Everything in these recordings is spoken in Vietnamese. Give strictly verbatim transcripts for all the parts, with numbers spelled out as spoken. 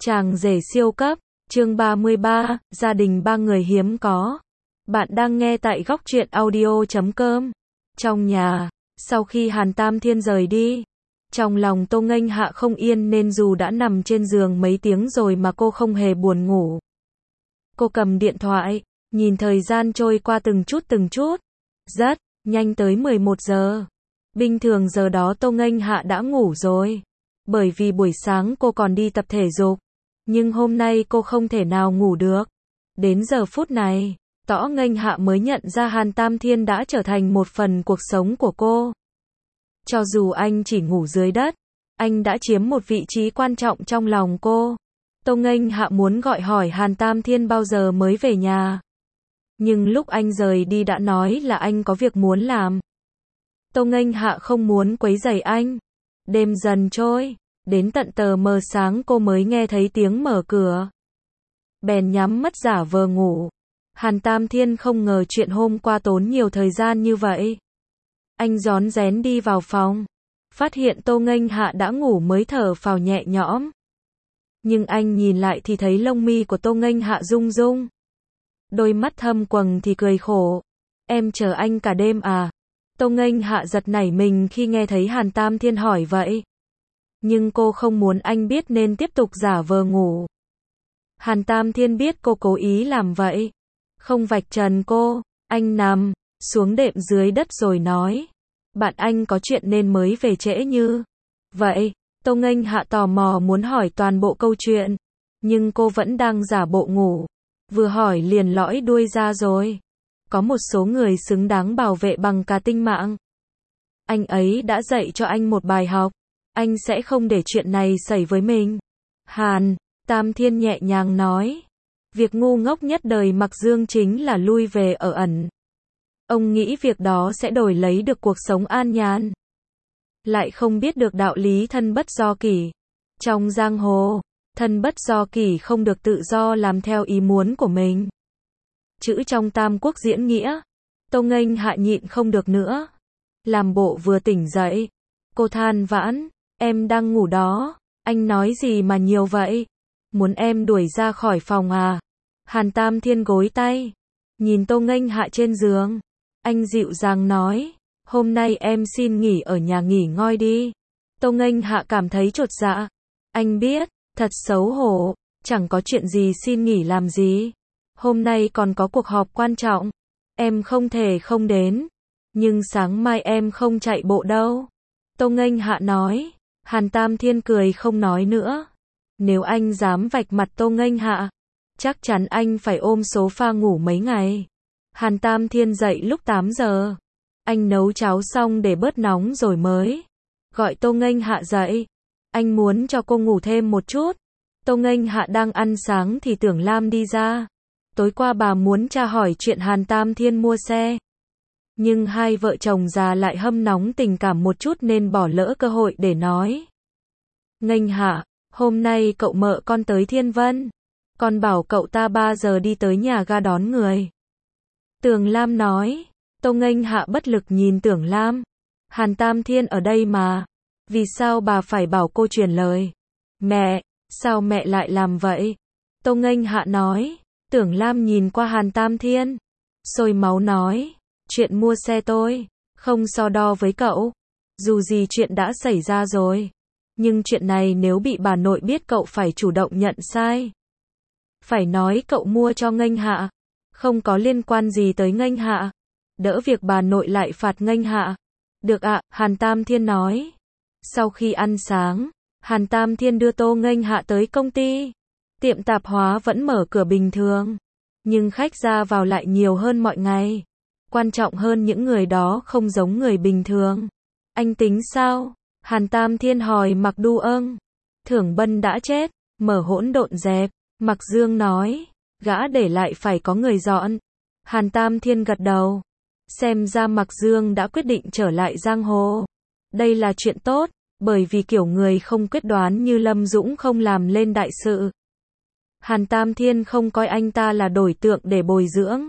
Chàng rể siêu cấp, chương ba mươi ba, gia đình ba người hiếm có. Bạn đang nghe tại góc truyện audio chấm com. Trong nhà, sau khi Hàn Tam Thiên rời đi, trong lòng Tô Nghênh Hạ không yên nên dù đã nằm trên giường mấy tiếng rồi mà cô không hề buồn ngủ. Cô cầm điện thoại, nhìn thời gian trôi qua từng chút từng chút. Rất nhanh tới mười một giờ. Bình thường giờ đó Tô Nghênh Hạ đã ngủ rồi. Bởi vì buổi sáng cô còn đi tập thể dục. Nhưng hôm nay cô không thể nào ngủ được. Đến giờ phút này, Tô Nghênh Hạ mới nhận ra Hàn Tam Thiên đã trở thành một phần cuộc sống của cô. Cho dù anh chỉ ngủ dưới đất, anh đã chiếm một vị trí quan trọng trong lòng cô. Tô Nghênh Hạ muốn gọi hỏi Hàn Tam Thiên bao giờ mới về nhà. Nhưng lúc anh rời đi đã nói là anh có việc muốn làm. Tô Nghênh Hạ không muốn quấy rầy anh. Đêm dần trôi, đến tận tờ mờ sáng cô mới nghe thấy tiếng mở cửa. Bèn nhắm mắt giả vờ ngủ. Hàn Tam Thiên không ngờ chuyện hôm qua tốn nhiều thời gian như vậy. Anh rón rén đi vào phòng, phát hiện Tô Nghênh Hạ đã ngủ mới thở phào nhẹ nhõm. Nhưng anh nhìn lại thì thấy lông mi của Tô Nghênh Hạ rung rung. Đôi mắt thâm quầng thì cười khổ. Em chờ anh cả đêm à? Tô Nghênh Hạ giật nảy mình khi nghe thấy Hàn Tam Thiên hỏi vậy. Nhưng cô không muốn anh biết nên tiếp tục giả vờ ngủ. Hàn Tam Thiên biết cô cố ý làm vậy. Không vạch trần cô, anh nằm xuống đệm dưới đất rồi nói. Bạn anh có chuyện nên mới về trễ như vậy. Tô Nghênh Hạ tò mò muốn hỏi toàn bộ câu chuyện. Nhưng cô vẫn đang giả bộ ngủ. Vừa hỏi liền lõi đuôi ra rồi. Có một số người xứng đáng bảo vệ bằng cả tính mạng. Anh ấy đã dạy cho anh một bài học. Anh sẽ không để chuyện này xảy với mình. Hàn Tam Thiên nhẹ nhàng nói. Việc ngu ngốc nhất đời Mặc Dương chính là lui về ở ẩn. Ông nghĩ việc đó sẽ đổi lấy được cuộc sống an nhàn. Lại không biết được đạo lý thân bất do kỷ. Trong giang hồ, thân bất do kỷ không được tự do làm theo ý muốn của mình. Chữ trong Tam Quốc diễn nghĩa. Tô Nghênh Hạ nhịn không được nữa. Làm bộ vừa tỉnh dậy. Cô than vãn. Em đang ngủ đó. Anh nói gì mà nhiều vậy? Muốn em đuổi ra khỏi phòng à? Hàn Tam Thiên gối tay. Nhìn Tô Nghênh Hạ trên giường. Anh dịu dàng nói. Hôm nay em xin nghỉ ở nhà nghỉ ngơi đi. Tô Nghênh Hạ cảm thấy chột dạ. Anh biết, thật xấu hổ. Chẳng có chuyện gì xin nghỉ làm gì. Hôm nay còn có cuộc họp quan trọng. Em không thể không đến. Nhưng sáng mai em không chạy bộ đâu. Tô Nghênh Hạ nói. Hàn Tam Thiên cười không nói nữa. Nếu anh dám vạch mặt Tô Nghênh Hạ, chắc chắn anh phải ôm sofa ngủ mấy ngày. Hàn Tam Thiên dậy lúc tám giờ. Anh nấu cháo xong để bớt nóng rồi mới gọi Tô Nghênh Hạ dậy. Anh muốn cho cô ngủ thêm một chút. Tô Nghênh Hạ đang ăn sáng thì Tưởng Lam đi ra. Tối qua bà muốn tra hỏi chuyện Hàn Tam Thiên mua xe. Nhưng hai vợ chồng già lại hâm nóng tình cảm một chút nên bỏ lỡ cơ hội để nói. Nghênh Hạ, hôm nay cậu mợ con tới Thiên Vân. Con bảo cậu ta ba giờ đi tới nhà ga đón người. Tưởng Lam nói. Tô Nghênh Hạ bất lực nhìn Tưởng Lam. Hàn Tam Thiên ở đây mà. Vì sao bà phải bảo cô truyền lời? Mẹ, sao mẹ lại làm vậy? Tô Nghênh Hạ nói. Tưởng Lam nhìn qua Hàn Tam Thiên. Sôi máu nói. Chuyện mua xe tôi không so đo với cậu. Dù gì chuyện đã xảy ra rồi. Nhưng chuyện này nếu bị bà nội biết cậu phải chủ động nhận sai. Phải nói cậu mua cho Nghênh Hạ. Không có liên quan gì tới Nghênh Hạ. Đỡ việc bà nội lại phạt Nghênh Hạ. Được ạ, Hàn Tam Thiên nói. Sau khi ăn sáng, Hàn Tam Thiên đưa Tô Nghênh Hạ tới công ty. Tiệm tạp hóa vẫn mở cửa bình thường. Nhưng khách ra vào lại nhiều hơn mọi ngày. Quan trọng hơn những người đó không giống người bình thường. Anh tính sao? Hàn Tam Thiên hỏi Mặc Du âng. Thưởng Bân đã chết, mở hỗn độn dẹp. Mặc Dương nói. Gã để lại phải có người dọn. Hàn Tam Thiên gật đầu. Xem ra Mặc Dương đã quyết định trở lại giang hồ. Đây là chuyện tốt, bởi vì kiểu người không quyết đoán như Lâm Dũng không làm lên đại sự. Hàn Tam Thiên không coi anh ta là đối tượng để bồi dưỡng.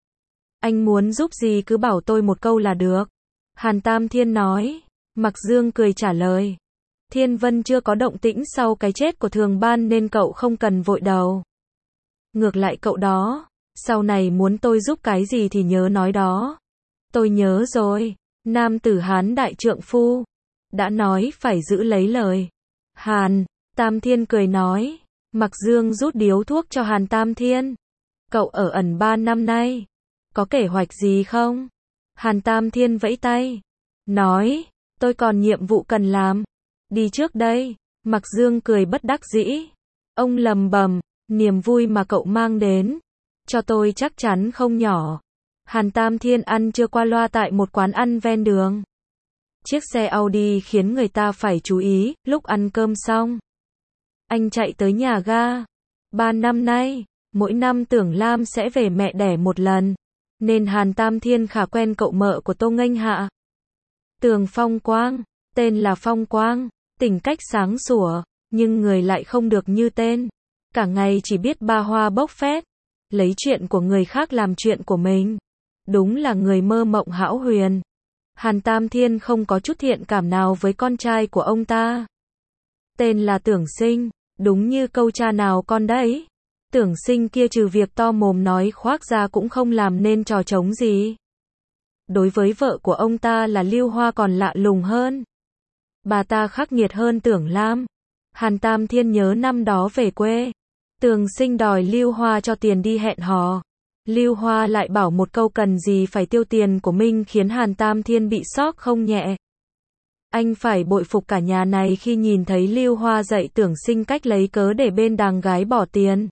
Anh muốn giúp gì cứ bảo tôi một câu là được. Hàn Tam Thiên nói. Mặc Dương cười trả lời. Thiên Vân chưa có động tĩnh sau cái chết của Thường Ban nên cậu không cần vội đầu. Ngược lại cậu đó, sau này muốn tôi giúp cái gì thì nhớ nói đó. Tôi nhớ rồi, nam tử Hán đại trượng phu, đã nói phải giữ lấy lời. Hàn Tam Thiên cười nói, Mặc Dương rút điếu thuốc cho Hàn Tam Thiên. Cậu ở ẩn ba năm nay, có kế hoạch gì không? Hàn Tam Thiên vẫy tay, nói, tôi còn nhiệm vụ cần làm. Đi trước đây. Mặc Dương cười bất đắc dĩ. Ông lầm bầm, niềm vui mà cậu mang đến, cho tôi chắc chắn không nhỏ. Hàn Tam Thiên ăn trưa qua loa tại một quán ăn ven đường. Chiếc xe Audi khiến người ta phải chú ý, lúc ăn cơm xong. Anh chạy tới nhà ga. Ba năm nay, mỗi năm Tưởng Lam sẽ về mẹ đẻ một lần, nên Hàn Tam Thiên khá quen cậu mợ của Tô Nghênh Hạ. Tường Phong Quang, tên là Phong Quang, tính cách sáng sủa, nhưng người lại không được như tên. Cả ngày chỉ biết ba hoa bốc phét, lấy chuyện của người khác làm chuyện của mình. Đúng là người mơ mộng hão huyền. Hàn Tam Thiên không có chút thiện cảm nào với con trai của ông ta. Tên là Tưởng Sinh, đúng như câu cha nào con đấy. Tưởng Sinh kia trừ việc to mồm nói khoác ra cũng không làm nên trò trống gì. Đối với vợ của ông ta là Lưu Hoa còn lạ lùng hơn. Bà ta khắc nghiệt hơn Tưởng Lam. Hàn Tam Thiên nhớ năm đó về quê, Tưởng Sinh đòi Lưu Hoa cho tiền đi hẹn hò. Lưu Hoa lại bảo một câu cần gì phải tiêu tiền của mình, khiến Hàn Tam Thiên bị sốc không nhẹ. Anh phải bội phục cả nhà này khi nhìn thấy Lưu Hoa dạy Tưởng Sinh cách lấy cớ để bên đàng gái bỏ tiền.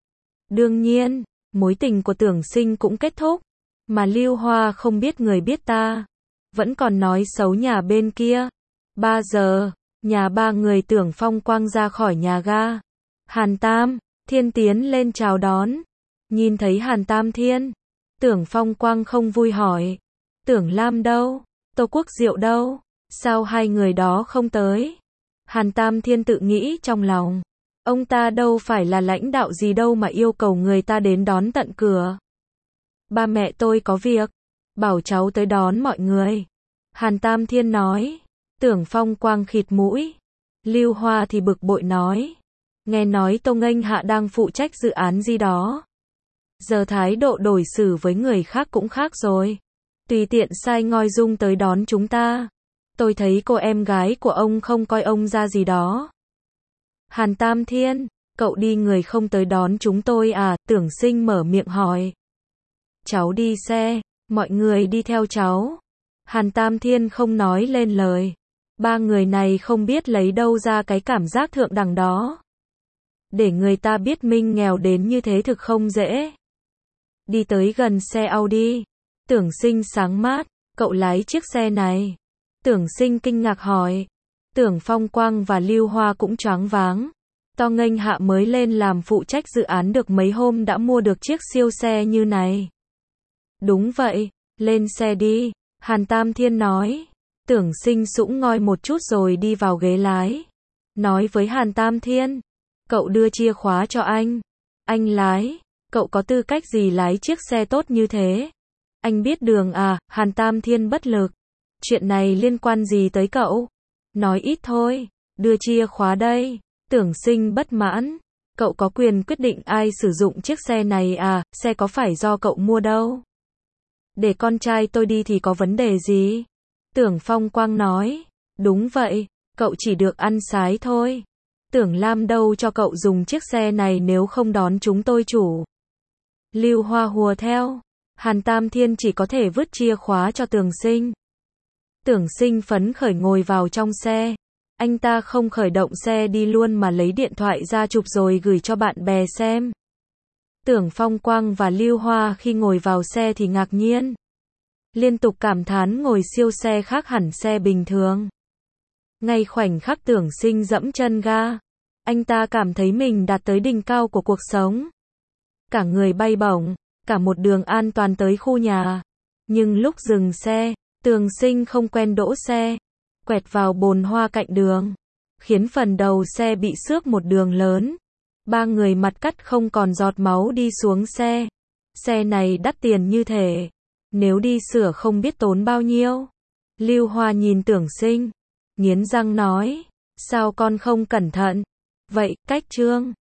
Đương nhiên, mối tình của Tưởng Sinh cũng kết thúc, mà Lưu Hoa không biết người biết ta, vẫn còn nói xấu nhà bên kia. Ba giờ, nhà ba người Tưởng Phong Quang ra khỏi nhà ga. Hàn Tam Thiên tiến lên chào đón. Nhìn thấy Hàn Tam Thiên, Tưởng Phong Quang không vui hỏi, Tưởng Lam đâu? Tô Quốc Diệu đâu? Sao hai người đó không tới? Hàn Tam Thiên tự nghĩ trong lòng, ông ta đâu phải là lãnh đạo gì đâu mà yêu cầu người ta đến đón tận cửa. Ba mẹ tôi có việc, bảo cháu tới đón mọi người. Hàn Tam Thiên nói. Tưởng Phong Quang khịt mũi. Lưu Hoa thì bực bội nói, nghe nói Tô Nghênh Hạ đang phụ trách dự án gì đó. Giờ thái độ đối xử với người khác cũng khác rồi. Tùy tiện sai ngoi dung tới đón chúng ta. Tôi thấy cô em gái của ông không coi ông ra gì đó. Hàn Tam Thiên, cậu đi người không tới đón chúng tôi à? Tưởng Sinh mở miệng hỏi. Cháu đi xe, mọi người đi theo cháu. Hàn Tam Thiên không nói lên lời. Ba người này không biết lấy đâu ra cái cảm giác thượng đẳng đó. Để người ta biết mình nghèo đến như thế thực không dễ. Đi tới gần xe Audi. Tưởng Sinh sáng mát, cậu lái chiếc xe này. Tưởng Sinh kinh ngạc hỏi. Tưởng Phong Quang và Lưu Hoa cũng choáng váng. Tô Nghênh Hạ mới lên làm phụ trách dự án được mấy hôm đã mua được chiếc siêu xe như này. Đúng vậy, lên xe đi, Hàn Tam Thiên nói. Tưởng Sinh sũng ngoi một chút rồi đi vào ghế lái. Nói với Hàn Tam Thiên, cậu đưa chìa khóa cho anh. Anh lái, cậu có tư cách gì lái chiếc xe tốt như thế? Anh biết đường à? Hàn Tam Thiên bất lực. Chuyện này liên quan gì tới cậu? Nói ít thôi, đưa chìa khóa đây. Tưởng Sinh bất mãn. Cậu có quyền quyết định ai sử dụng chiếc xe này à? Xe có phải do cậu mua đâu. Để con trai tôi đi thì có vấn đề gì? Tưởng Phong Quang nói. Đúng vậy, cậu chỉ được ăn sái thôi. Tưởng Lam đâu cho cậu dùng chiếc xe này nếu không đón chúng tôi chủ. Lưu Hoa hùa theo. Hàn Tam Thiên chỉ có thể vứt chìa khóa cho Tưởng Sinh. Tưởng Sinh phấn khởi ngồi vào trong xe. Anh ta không khởi động xe đi luôn mà lấy điện thoại ra chụp rồi gửi cho bạn bè xem. Tưởng Phong Quang và Lưu Hoa khi ngồi vào xe thì ngạc nhiên. Liên tục cảm thán ngồi siêu xe khác hẳn xe bình thường. Ngay khoảnh khắc Tưởng Sinh dẫm chân ga, anh ta cảm thấy mình đạt tới đỉnh cao của cuộc sống. Cả người bay bổng, cả một đường an toàn tới khu nhà. Nhưng lúc dừng xe, Tưởng Sinh không quen đỗ xe, quẹt vào bồn hoa cạnh đường, khiến phần đầu xe bị xước một đường lớn. Ba người mặt cắt không còn giọt máu đi xuống xe. Xe này đắt tiền như thể, nếu đi sửa không biết tốn bao nhiêu. Lưu Hoa nhìn Tưởng Sinh, nghiến răng nói, Sao con không cẩn thận? Vậy, cách Trương